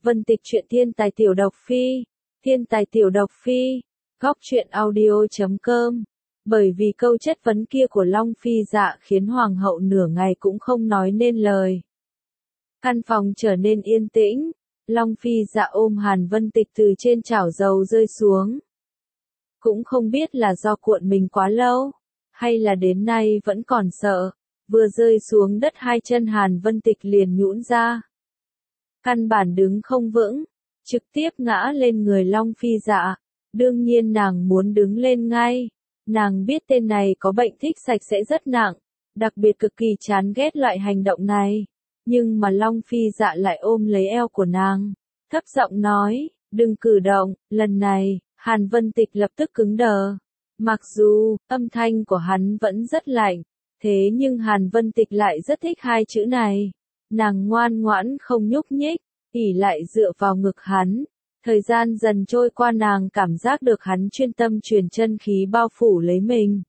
Vân Tịch truyện thiên tài tiểu độc phi, thiên tài tiểu độc phi, góc truyện audio.com. Bởi vì câu chất vấn kia của Long Phi Dạ khiến hoàng hậu nửa ngày cũng không nói nên lời. Căn phòng trở nên yên tĩnh, Long Phi Dạ ôm Hàn Vân Tịch từ trên chảo dầu rơi xuống. Cũng không biết là do cuộn mình quá lâu, hay là đến nay vẫn còn sợ, vừa rơi xuống đất hai chân Hàn Vân Tịch liền nhũn ra. Căn bản đứng không vững, trực tiếp ngã lên người Long Phi Dạ. Đương nhiên nàng muốn đứng lên ngay. Nàng biết tên này có bệnh thích sạch sẽ rất nặng, đặc biệt cực kỳ chán ghét loại hành động này. Nhưng mà Long Phi Dạ lại ôm lấy eo của nàng, thấp giọng nói, đừng cử động. Lần này, Hàn Vân Tịch lập tức cứng đờ. Mặc dù, âm thanh của hắn vẫn rất lạnh, thế nhưng Hàn Vân Tịch lại rất thích hai chữ này. Nàng ngoan ngoãn không nhúc nhích, ỉ lại dựa vào ngực hắn. Thời gian dần trôi qua nàng cảm giác được hắn chuyên tâm truyền chân khí bao phủ lấy mình.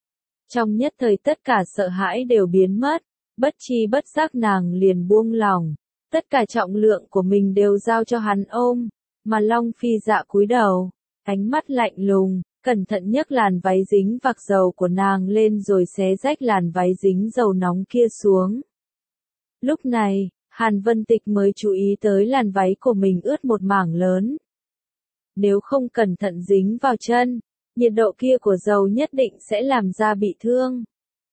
Trong nhất thời tất cả sợ hãi đều biến mất, bất chi bất giác nàng liền buông lỏng. Tất cả trọng lượng của mình đều giao cho hắn ôm, mà Long Phi Dạ cúi đầu, ánh mắt lạnh lùng, cẩn thận nhấc làn váy dính vạc dầu của nàng lên rồi xé rách làn váy dính dầu nóng kia xuống. Lúc này, Hàn Vân Tịch mới chú ý tới làn váy của mình ướt một mảng lớn. Nếu không cẩn thận dính vào chân, nhiệt độ kia của dầu nhất định sẽ làm da bị thương.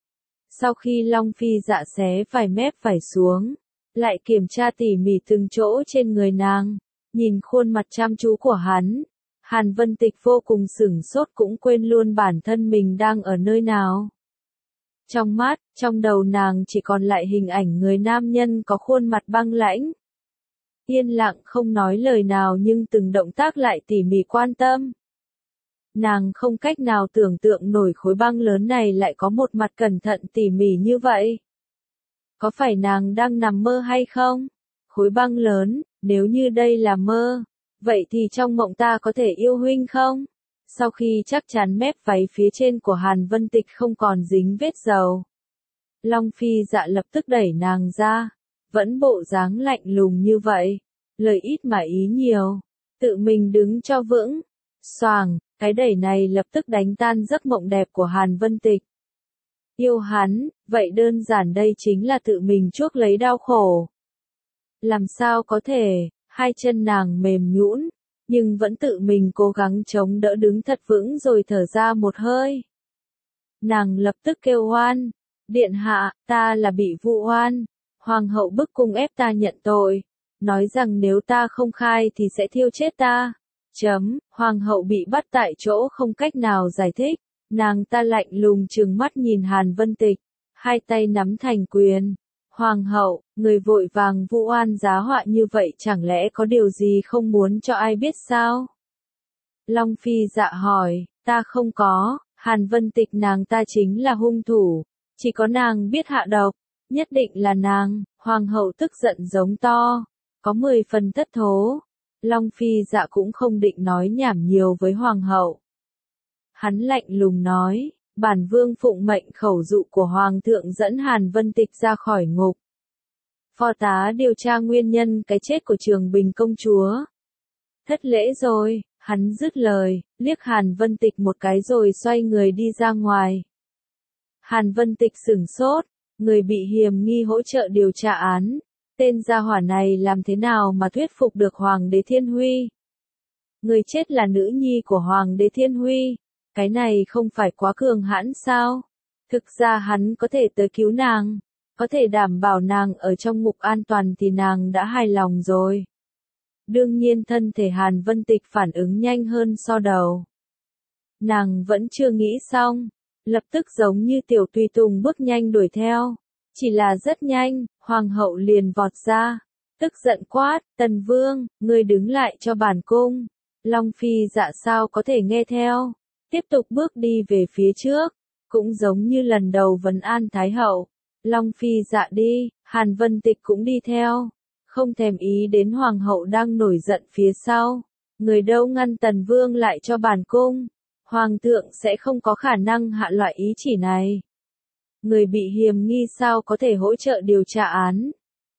Sau khi Long Phi Dạ xé vài mép vải xuống, lại kiểm tra tỉ mỉ từng chỗ trên người nàng, nhìn khuôn mặt chăm chú của hắn, Hàn Vân Tịch vô cùng sửng sốt cũng quên luôn bản thân mình đang ở nơi nào. Trong mắt, trong đầu nàng chỉ còn lại hình ảnh người nam nhân có khuôn mặt băng lãnh. Yên lặng không nói lời nào nhưng từng động tác lại tỉ mỉ quan tâm. Nàng không cách nào tưởng tượng nổi khối băng lớn này lại có một mặt cẩn thận tỉ mỉ như vậy. Có phải nàng đang nằm mơ hay không? Khối băng lớn, nếu như đây là mơ, vậy thì trong mộng ta có thể yêu huynh không? Sau khi chắc chắn mép váy phía trên của Hàn Vân Tịch không còn dính vết dầu, Long Phi Dạ lập tức đẩy nàng ra, vẫn bộ dáng lạnh lùng như vậy, lời ít mà ý nhiều, tự mình đứng cho vững. Xoàng, cái đẩy này lập tức đánh tan giấc mộng đẹp của Hàn Vân Tịch. Yêu hắn, vậy đơn giản đây chính là tự mình chuốc lấy đau khổ. Làm sao có thể, hai chân nàng mềm nhũn, nhưng vẫn tự mình cố gắng chống đỡ đứng thật vững rồi thở ra một hơi. Nàng lập tức kêu oan, điện hạ, ta là bị vu oan, hoàng hậu bức cung ép ta nhận tội, nói rằng nếu ta không khai thì sẽ thiêu chết ta. Hoàng hậu bị bắt tại chỗ không cách nào giải thích, nàng ta lạnh lùng trừng mắt nhìn Hàn Vân Tịch, hai tay nắm thành quyền. Hoàng hậu, người vội vàng vu oan giá họa như vậy chẳng lẽ có điều gì không muốn cho ai biết sao? Long Phi Dạ hỏi, ta không có, Hàn Vân Tịch nàng ta chính là hung thủ, chỉ có nàng biết hạ độc, nhất định là nàng. Hoàng hậu tức giận giống to, có 10 phần thất thố. Long Phi Dạ cũng không định nói nhảm nhiều với hoàng hậu. Hắn lạnh lùng nói, bản vương phụng mệnh khẩu dụ của hoàng thượng dẫn Hàn Vân Tịch ra khỏi ngục. Phó tá điều tra nguyên nhân cái chết của Trường Bình công chúa. Thất lễ rồi, hắn dứt lời, liếc Hàn Vân Tịch một cái rồi xoay người đi ra ngoài. Hàn Vân Tịch sửng sốt, người bị hiềm nghi hỗ trợ điều tra án. Tên gia hỏa này làm thế nào mà thuyết phục được Hoàng đế Thiên Huy? Người chết là nữ nhi của Hoàng đế Thiên Huy. Cái này không phải quá cường hãn sao? Thực ra hắn có thể tới cứu nàng, có thể đảm bảo nàng ở trong ngục an toàn thì nàng đã hài lòng rồi. Đương nhiên thân thể Hàn Vân Tịch phản ứng nhanh hơn so đầu. Nàng vẫn chưa nghĩ xong, lập tức giống như tiểu tùy tùng bước nhanh đuổi theo. Chỉ là rất nhanh, hoàng hậu liền vọt ra, tức giận quát, Tần Vương, ngươi đứng lại cho bản cung. Long Phi Dạ sao có thể nghe theo, tiếp tục bước đi về phía trước, cũng giống như lần đầu vấn an Thái hậu. Long Phi Dạ đi, Hàn Vân Tịch cũng đi theo, không thèm ý đến hoàng hậu đang nổi giận phía sau. Người đâu ngăn Tần Vương lại cho bản cung, hoàng thượng sẽ không có khả năng hạ loại ý chỉ này. Người bị hiềm nghi sao có thể hỗ trợ điều tra án.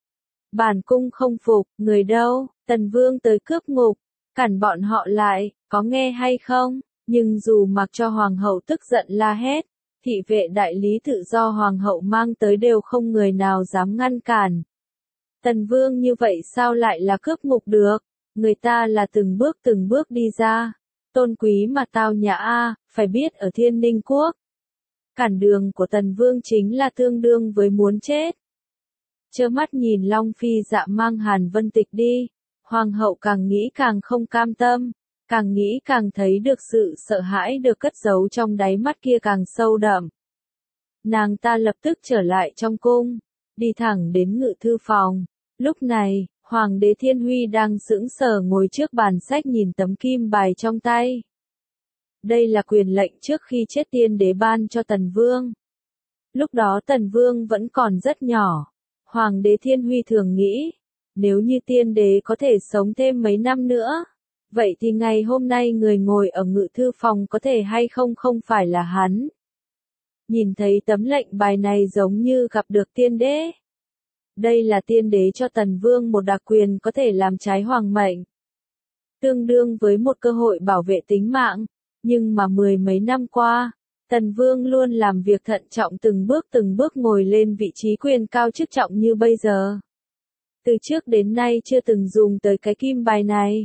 Bản cung không phục, người đâu, Tần Vương tới cướp ngục, cản bọn họ lại, có nghe hay không? Nhưng dù mặc cho hoàng hậu tức giận la hét, thị vệ đại lý tự do hoàng hậu mang tới đều không người nào dám ngăn cản. Tần Vương như vậy sao lại là cướp ngục được? Người ta là từng bước đi ra. Tôn quý mà tao nhã a, phải biết ở Thiên Ninh Quốc. Cản đường của Tần Vương chính là tương đương với muốn chết. Trơ mắt nhìn Long Phi Dạ mang Hàn Vân Tịch đi, hoàng hậu càng nghĩ càng không cam tâm, càng nghĩ càng thấy được sự sợ hãi được cất giấu trong đáy mắt kia càng sâu đậm. Nàng ta lập tức trở lại trong cung, đi thẳng đến ngự thư phòng. Lúc này, Hoàng đế Thiên Huy đang sững sờ ngồi trước bàn sách nhìn tấm kim bài trong tay. Đây là quyền lệnh trước khi chết tiên đế ban cho Tần Vương. Lúc đó Tần Vương vẫn còn rất nhỏ. Hoàng đế Thiên Huy thường nghĩ, nếu như tiên đế có thể sống thêm mấy năm nữa, vậy thì ngày hôm nay người ngồi ở ngự thư phòng có thể hay không không phải là hắn. Nhìn thấy tấm lệnh bài này giống như gặp được tiên đế. Đây là tiên đế cho Tần Vương một đặc quyền có thể làm trái hoàng mệnh. Tương đương với một cơ hội bảo vệ tính mạng, nhưng mà mười mấy năm qua, Tần Vương luôn làm việc thận trọng từng bước ngồi lên vị trí quyền cao chức trọng như bây giờ. Từ trước đến nay chưa từng dùng tới cái kim bài này.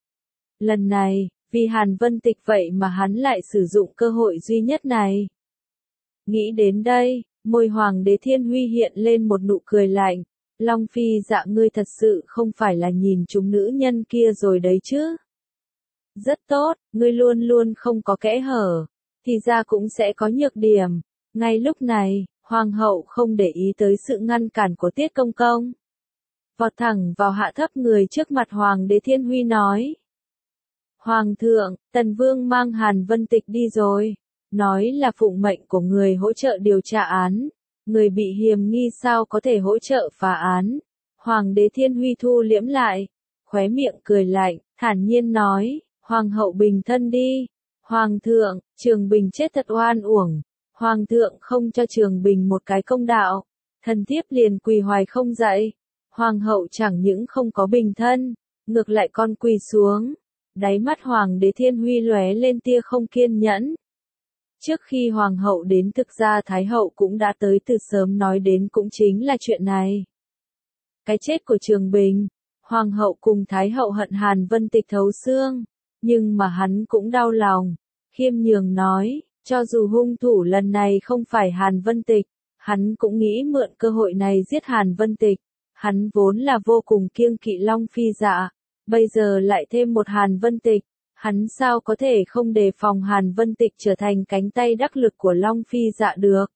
Lần này, vì Hàn Vân Tịch vậy mà hắn lại sử dụng cơ hội duy nhất này. Nghĩ đến đây, môi Hoàng đế Thiên Huy hiện lên một nụ cười lạnh. Long Phi Dạ ngươi thật sự không phải là nhìn chúng nữ nhân kia rồi đấy chứ. Rất tốt, ngươi luôn luôn không có kẽ hở, thì ra cũng sẽ có nhược điểm. Ngay lúc này, Hoàng hậu không để ý tới sự ngăn cản của Tiết Công Công. Vọt thẳng vào hạ thấp người trước mặt Hoàng đế Thiên Huy nói. Hoàng thượng, Tần Vương mang Hàn Vân Tịch đi rồi. Nói là phụng mệnh của người hỗ trợ điều tra án. Người bị hiềm nghi sao có thể hỗ trợ phá án. Hoàng đế Thiên Huy thu liễm lại. Khóe miệng cười lạnh, thản nhiên nói. Hoàng hậu bình thân đi. Hoàng thượng, Trường Bình chết thật oan uổng. Hoàng thượng không cho Trường Bình một cái công đạo. Thần thiếp liền quỳ hoài không dậy. Hoàng hậu chẳng những không có bình thân, ngược lại con quỳ xuống. Đáy mắt Hoàng đế Thiên Huy lóe lên tia không kiên nhẫn. Trước khi Hoàng hậu đến thực ra Thái hậu cũng đã tới từ sớm nói đến cũng chính là chuyện này. Cái chết của Trường Bình, Hoàng hậu cùng Thái hậu hận Hàn Vân Tịch thấu xương, nhưng mà hắn cũng đau lòng. Khiêm nhường nói, cho dù hung thủ lần này không phải Hàn Vân Tịch, hắn cũng nghĩ mượn cơ hội này giết Hàn Vân Tịch. Hắn vốn là vô cùng kiêng kỵ Long Phi Dạ, bây giờ lại thêm một Hàn Vân Tịch, hắn sao có thể không đề phòng Hàn Vân Tịch trở thành cánh tay đắc lực của Long Phi Dạ được.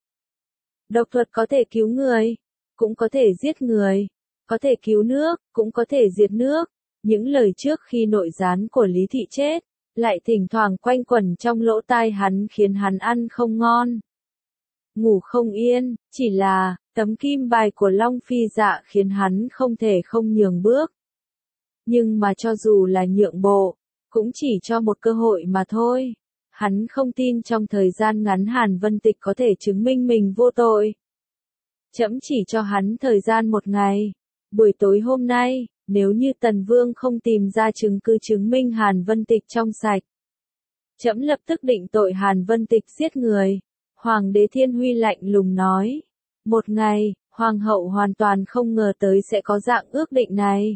Độc thuật có thể cứu người, cũng có thể giết người, có thể cứu nước, cũng có thể diệt nước. Những lời trước khi nội gián của Lý Thị chết, lại thỉnh thoảng quanh quẩn trong lỗ tai hắn khiến hắn ăn không ngon. Ngủ không yên, chỉ là, tấm kim bài của Long Phi Dạ khiến hắn không thể không nhường bước. Nhưng mà cho dù là nhượng bộ, cũng chỉ cho một cơ hội mà thôi. Hắn không tin trong thời gian ngắn Hàn Vân Tịch có thể chứng minh mình vô tội. Trẫm chỉ cho hắn thời gian một ngày. Buổi tối hôm nay, nếu như Tần Vương không tìm ra chứng cứ chứng minh Hàn Vân Tịch trong sạch, trẫm lập tức định tội Hàn Vân Tịch giết người. Hoàng đế Thiên Huy lạnh lùng nói. Một ngày, Hoàng hậu hoàn toàn không ngờ tới sẽ có dạng ước định này.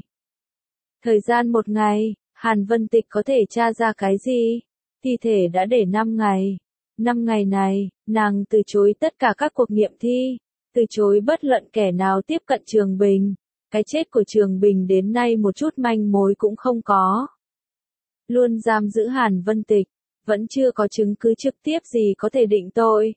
Thời gian một ngày, Hàn Vân Tịch có thể tra ra cái gì? Thi thể đã để 5 ngày. 5 ngày này, nàng từ chối tất cả các cuộc nghiệm thi, từ chối bất luận kẻ nào tiếp cận Trường Bình. Cái chết của Trường Bình đến nay một chút manh mối cũng không có. Luôn giam giữ Hàn Vân Tịch, vẫn chưa có chứng cứ trực tiếp gì có thể định tội.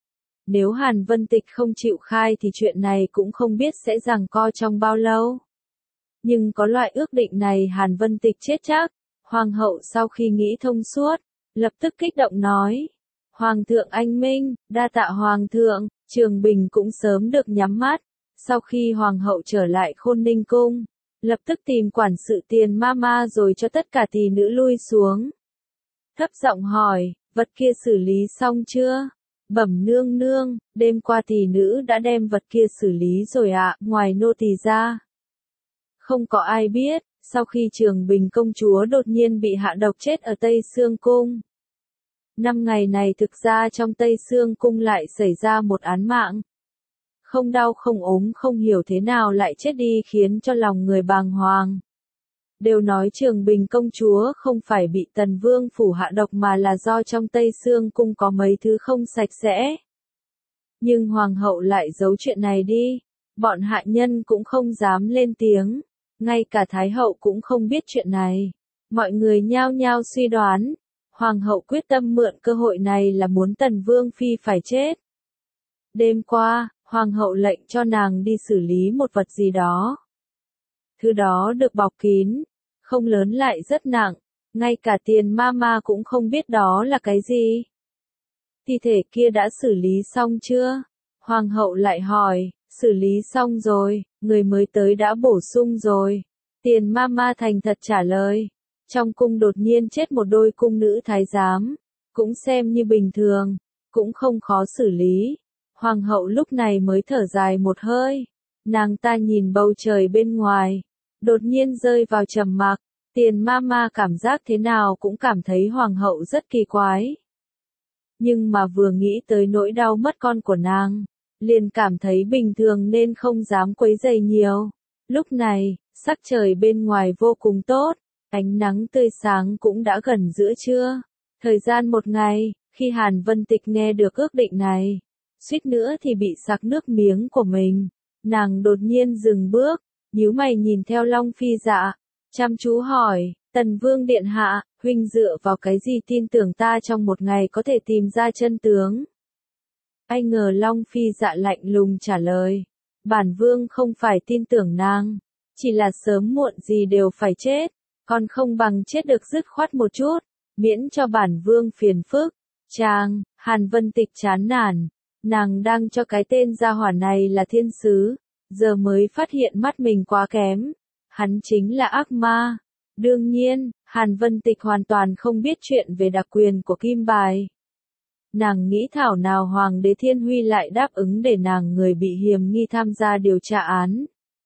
Nếu Hàn Vân Tịch không chịu khai thì chuyện này cũng không biết sẽ giằng co trong bao lâu. Nhưng có loại ước định này Hàn Vân Tịch chết chắc. Hoàng hậu sau khi nghĩ thông suốt, lập tức kích động nói. Hoàng thượng anh minh, đa tạ Hoàng thượng. Trường Bình cũng sớm được nhắm mắt. Sau khi Hoàng hậu trở lại Khôn Ninh Cung, lập tức tìm quản sự Tiền Mama rồi cho tất cả tỷ nữ lui xuống. Thấp giọng hỏi, vật kia xử lý xong chưa? Bẩm nương nương, đêm qua tỷ nữ đã đem vật kia xử lý rồi ạ, ngoài nô tỳ ra. Không có ai biết, sau khi Trường Bình công chúa đột nhiên bị hạ độc chết ở Tây Sương Cung. 5 ngày này thực ra trong Tây Sương Cung lại xảy ra một án mạng. Không đau không ốm không hiểu thế nào lại chết đi khiến cho lòng người bàng hoàng. Đều nói Trường Bình công chúa không phải bị Tần Vương phủ hạ độc mà là do trong Tây Sương Cung có mấy thứ không sạch sẽ. Nhưng Hoàng hậu lại giấu chuyện này đi, bọn hạ nhân cũng không dám lên tiếng, ngay cả Thái hậu cũng không biết chuyện này. Mọi người nhao nhao suy đoán, Hoàng hậu quyết tâm mượn cơ hội này là muốn Tần Vương phi phải chết. Đêm qua, Hoàng hậu lệnh cho nàng đi xử lý một vật gì đó. Thứ đó được bọc kín, không lớn lại rất nặng, ngay cả Tiền Mama cũng không biết đó là cái gì. Thi thể kia đã xử lý xong chưa? Hoàng hậu lại hỏi, xử lý xong rồi, người mới tới đã bổ sung rồi. Tiền Mama thành thật trả lời. Trong cung đột nhiên chết một đôi cung nữ thái giám, cũng xem như bình thường, cũng không khó xử lý. Hoàng hậu lúc này mới thở dài một hơi. Nàng ta nhìn bầu trời bên ngoài, đột nhiên rơi vào trầm mặc. Tiền Mama cảm giác thế nào cũng cảm thấy Hoàng hậu rất kỳ quái. Nhưng mà vừa nghĩ tới nỗi đau mất con của nàng, liền cảm thấy bình thường nên không dám quấy rầy nhiều. Lúc này, sắc trời bên ngoài vô cùng tốt, ánh nắng tươi sáng cũng đã gần giữa trưa. Thời gian một ngày, khi Hàn Vân Tịch nghe được ước định này, suýt nữa thì bị sặc nước miếng của mình. Nàng đột nhiên dừng bước, nhíu mày nhìn theo Long Phi Dạ, chăm chú hỏi, Tần Vương điện hạ, huynh dựa vào cái gì tin tưởng ta trong một ngày có thể tìm ra chân tướng? Ai ngờ Long Phi Dạ lạnh lùng trả lời, bản vương không phải tin tưởng nàng, chỉ là sớm muộn gì đều phải chết, còn không bằng chết được dứt khoát một chút, miễn cho bản vương phiền phức. Chàng, Hàn Vân Tịch chán nản, nàng đang cho cái tên gia hỏa này là thiên sứ, giờ mới phát hiện mắt mình quá kém, hắn chính là ác ma. Đương nhiên, Hàn Vân Tịch hoàn toàn không biết chuyện về đặc quyền của Kim Bài. Nàng nghĩ thảo nào Hoàng đế Thiên Huy lại đáp ứng để nàng người bị hiềm nghi tham gia điều tra án.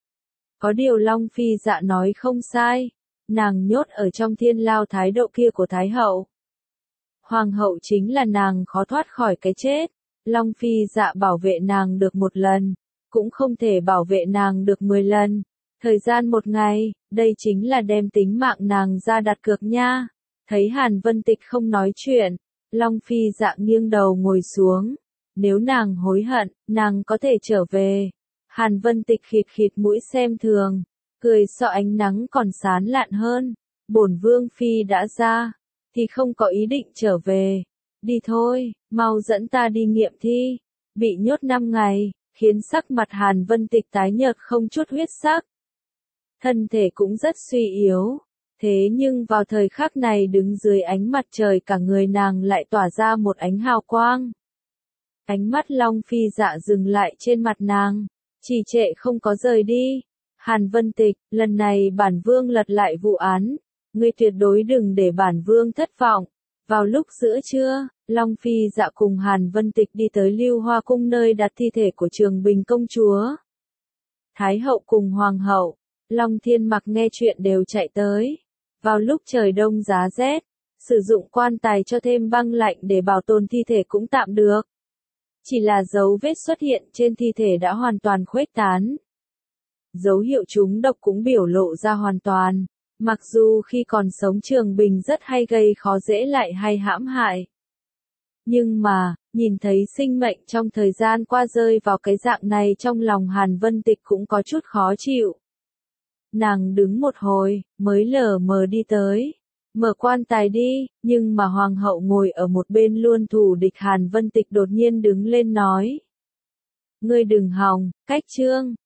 Có điều Long Phi Dạ nói không sai, nàng nhốt ở trong thiên lao thái độ kia của Thái hậu. Hoàng hậu chính là nàng khó thoát khỏi cái chết. Long Phi Dạ bảo vệ nàng được một lần, cũng không thể bảo vệ nàng được 10 lần. Thời gian một ngày, đây chính là đem tính mạng nàng ra đặt cược nha. Thấy Hàn Vân Tịch không nói chuyện, Long Phi Dạ nghiêng đầu ngồi xuống. Nếu nàng hối hận, nàng có thể trở về. Hàn Vân Tịch khịt khịt mũi xem thường, cười so ánh nắng còn sáng lạn hơn. Bổn Vương phi đã ra, thì không có ý định trở về. Đi thôi, mau dẫn ta đi nghiệm thi. Bị nhốt 5 ngày, khiến sắc mặt Hàn Vân Tịch tái nhợt không chút huyết sắc. Thân thể cũng rất suy yếu. Thế nhưng vào thời khắc này đứng dưới ánh mặt trời cả người nàng lại tỏa ra một ánh hào quang. Ánh mắt Long Phi Dạ dừng lại trên mặt nàng, trì trệ không có rời đi. Hàn Vân Tịch, lần này bản vương lật lại vụ án, ngươi tuyệt đối đừng để bản vương thất vọng. Vào lúc giữa trưa, Long Phi Dạ cùng Hàn Vân Tịch đi tới Lưu Hoa Cung nơi đặt thi thể của Trường Bình công chúa. Thái hậu cùng Hoàng hậu, Long Thiên Mặc nghe chuyện đều chạy tới. Vào lúc trời đông giá rét, sử dụng quan tài cho thêm băng lạnh để bảo tồn thi thể cũng tạm được. Chỉ là dấu vết xuất hiện trên thi thể đã hoàn toàn khuếch tán. Dấu hiệu trúng độc cũng biểu lộ ra hoàn toàn. Mặc dù khi còn sống Trường Bình rất hay gây khó dễ lại hay hãm hại. Nhưng mà, nhìn thấy sinh mệnh trong thời gian qua rơi vào cái dạng này trong lòng Hàn Vân Tịch cũng có chút khó chịu. Nàng đứng một hồi, mới lờ mờ đi tới. Mở quan tài đi, nhưng mà Hoàng hậu ngồi ở một bên luôn thù địch Hàn Vân Tịch đột nhiên đứng lên nói. Ngươi đừng hòng, cách trương,